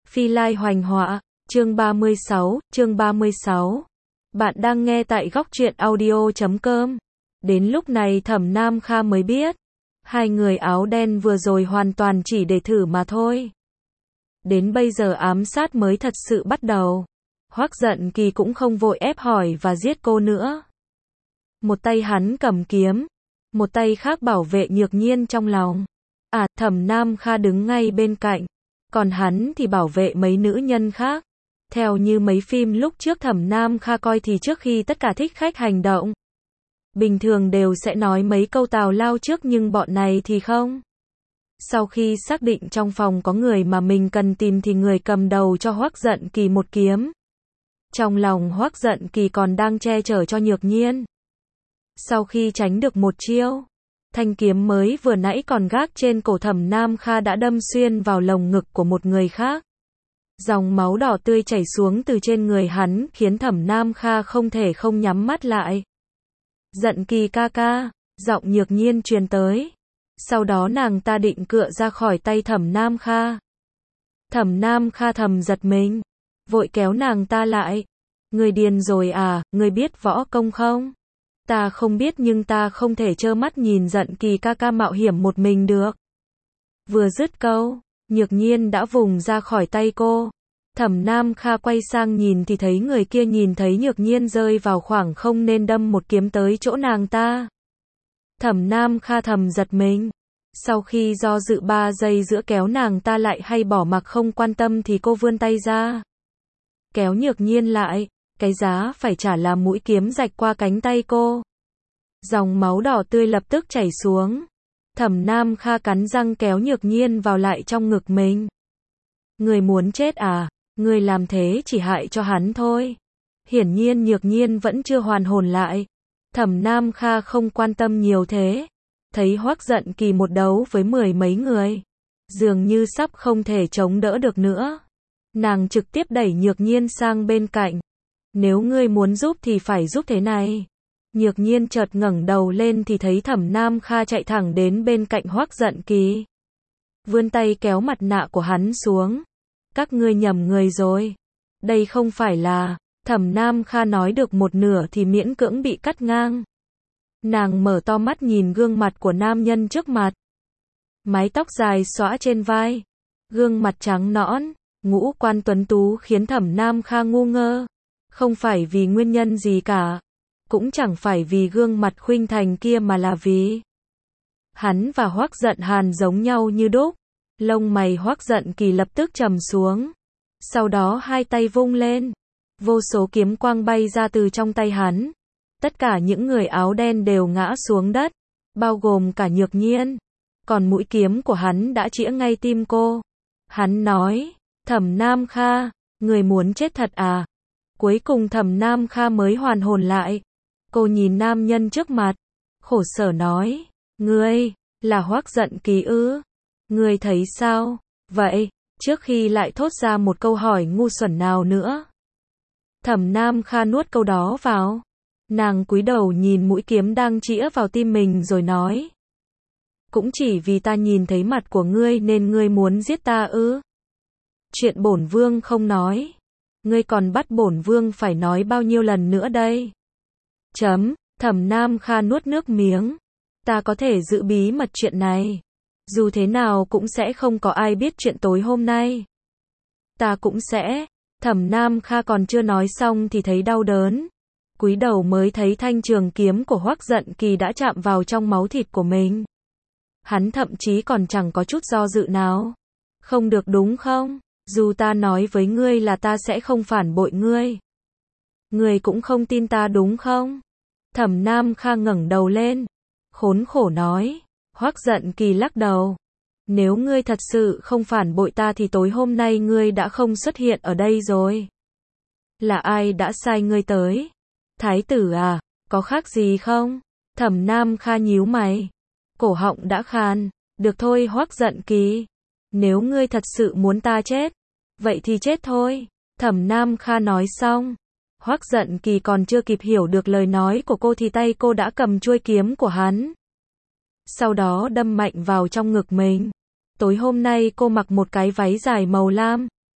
Phi Lai Hoành Họa, chương 36. Bạn đang nghe tại góc truyện audio.com. Đến lúc này Thẩm Nam Kha mới biết, hai người áo đen vừa rồi hoàn toàn chỉ để thử mà thôi. Đến bây giờ ám sát mới thật sự bắt đầu. Hoắc Giận Kỳ cũng không vội ép hỏi và giết cô nữa. Một tay hắn cầm kiếm, một tay khác bảo vệ Nhược Nhiên trong lòng. Thẩm Nam Kha đứng ngay bên cạnh, còn hắn thì bảo vệ mấy nữ nhân khác. Theo như mấy phim lúc trước Thẩm Nam Kha coi thì trước khi tất cả thích khách hành động, bình thường đều sẽ nói mấy câu tào lao trước, nhưng bọn này thì không. Sau khi xác định trong phòng có người mà mình cần tìm thì người cầm đầu cho Hoắc Giận Kỳ một kiếm. Trong lòng Hoắc Giận Kỳ còn đang che chở cho Nhược Nhiên. Sau khi tránh được một chiêu, thanh kiếm mới vừa nãy còn gác trên cổ Thẩm Nam Kha đã đâm xuyên vào lồng ngực của một người khác. Dòng máu đỏ tươi chảy xuống từ trên người hắn khiến Thẩm Nam Kha không thể không nhắm mắt lại. Giận Kỳ ca ca, giọng Nhược Nhiên truyền tới. Sau đó nàng ta định cựa ra khỏi tay Thẩm Nam Kha. Thẩm Nam Kha thầm giật mình, vội kéo nàng ta lại. Người điên rồi à, người biết võ công không? Ta không biết, nhưng ta không thể trơ mắt nhìn Giận Kỳ ca ca mạo hiểm một mình được. Vừa dứt câu, Nhược Nhiên đã vùng ra khỏi tay cô. Thẩm Nam Kha quay sang nhìn thì thấy người kia nhìn thấy Nhược Nhiên rơi vào khoảng không nên đâm một kiếm tới chỗ nàng ta. Thẩm Nam Kha thầm giật mình. Sau khi do dự 3 giây giữa kéo nàng ta lại hay bỏ mặc không quan tâm thì cô vươn tay ra, kéo Nhược Nhiên lại. Cái giá phải trả là mũi kiếm rạch qua cánh tay cô. Dòng máu đỏ tươi lập tức chảy xuống. Thẩm Nam Kha cắn răng kéo Nhược Nhiên vào lại trong ngực mình. Người muốn chết à? Người làm thế chỉ hại cho hắn thôi. Hiển nhiên Nhược Nhiên vẫn chưa hoàn hồn lại. Thẩm Nam Kha không quan tâm nhiều thế. Thấy Hoắc Giận Kỳ một đấu với 10 mấy người, dường như sắp không thể chống đỡ được nữa. Nàng trực tiếp đẩy Nhược Nhiên sang bên cạnh. Nếu ngươi muốn giúp thì phải giúp thế này. Nhược Nhiên chợt ngẩng đầu lên thì thấy Thẩm Nam Kha chạy thẳng đến bên cạnh Hoắc Giận Kỳ, vươn tay kéo mặt nạ của hắn xuống. Các ngươi nhầm người rồi. Đây không phải là... Thẩm Nam Kha nói được một nửa thì miễn cưỡng bị cắt ngang. Nàng mở to mắt nhìn gương mặt của nam nhân trước mặt. Mái tóc dài xõa trên vai, gương mặt trắng nõn, ngũ quan tuấn tú khiến Thẩm Nam Kha ngu ngơ. Không phải vì nguyên nhân gì cả, cũng chẳng phải vì gương mặt khuynh thành kia mà là vì hắn và Hoắc Giận Hàn giống nhau như đúc. Lông mày Hoắc Giận Kỳ lập tức trầm xuống. Sau đó hai tay vung lên, vô số kiếm quang bay ra từ trong tay hắn. Tất cả những người áo đen đều ngã xuống đất, bao gồm cả Nhược Nhiên. Còn mũi kiếm của hắn đã chĩa ngay tim cô. Hắn nói, Thẩm Nam Kha, người muốn chết thật à? Cuối cùng Thẩm Nam Kha mới hoàn hồn lại. Cô nhìn nam nhân trước mặt, khổ sở nói, ngươi, là Hoắc Giận Kỳ ư? Ngươi thấy sao? Vậy, trước khi lại thốt ra một câu hỏi ngu xuẩn nào nữa. Thẩm Nam Kha nuốt câu đó vào. Nàng cúi đầu nhìn mũi kiếm đang chĩa vào tim mình rồi nói. Cũng chỉ vì ta nhìn thấy mặt của ngươi nên ngươi muốn giết ta ư? Chuyện bổn vương không nói, ngươi còn bắt bổn vương phải nói bao nhiêu lần nữa đây? Thẩm Nam Kha nuốt nước miếng. Ta có thể giữ bí mật chuyện này. Dù thế nào cũng sẽ không có ai biết chuyện tối hôm nay. Ta cũng sẽ. Thẩm Nam Kha còn chưa nói xong thì thấy đau đớn. Cúi đầu mới thấy thanh trường kiếm của Hoắc Giận Kỳ đã chạm vào trong máu thịt của mình. Hắn thậm chí còn chẳng có chút do dự nào. Không được đúng không? Dù ta nói với ngươi là ta sẽ không phản bội ngươi, ngươi cũng không tin ta đúng không? Thẩm Nam Kha ngẩng đầu lên, khốn khổ nói. Hoắc Giận Kỳ lắc đầu. Nếu ngươi thật sự không phản bội ta thì tối hôm nay ngươi đã không xuất hiện ở đây rồi. Là ai đã sai ngươi tới? Thái tử à, có khác gì không? Thẩm Nam Kha nhíu mày, cổ họng đã khàn. Được thôi Hoắc Giận Kỳ, nếu ngươi thật sự muốn ta chết, vậy thì chết thôi. Thẩm Nam Kha nói xong, Hoắc Giận Kỳ còn chưa kịp hiểu được lời nói của cô thì tay cô đã cầm chuôi kiếm của hắn. Sau đó đâm mạnh vào trong ngực mình. Tối hôm nay cô mặc một cái váy dài màu lam,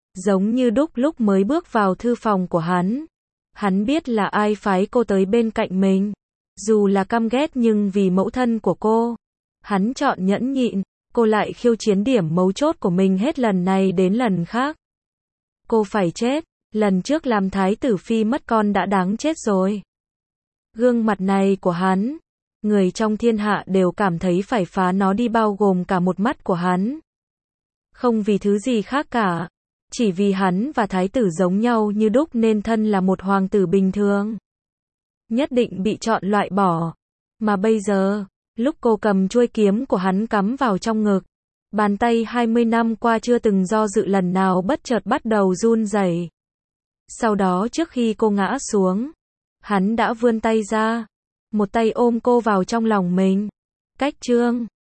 Giống như đúc lúc mới bước vào thư phòng của hắn. Hắn biết là ai phái cô tới bên cạnh mình. Dù là căm ghét nhưng vì mẫu thân của cô, hắn chọn nhẫn nhịn. Cô lại khiêu chiến điểm mấu chốt của mình hết lần này đến lần khác. Cô phải chết. Lần trước làm thái tử phi mất con đã đáng chết rồi. Gương mặt này của hắn, người trong thiên hạ đều cảm thấy phải phá nó đi, bao gồm cả một mắt của hắn. Không vì thứ gì khác cả, chỉ vì hắn và thái tử giống nhau như đúc nên thân là một hoàng tử bình thường. Nhất định bị chọn loại bỏ. Mà bây giờ, lúc cô cầm chuôi kiếm của hắn cắm vào trong ngực, bàn tay 20 năm qua chưa từng do dự lần nào bất chợt bắt đầu run rẩy. Sau đó trước khi cô ngã xuống, hắn đã vươn tay ra, một tay ôm cô vào trong lòng mình. Cách chương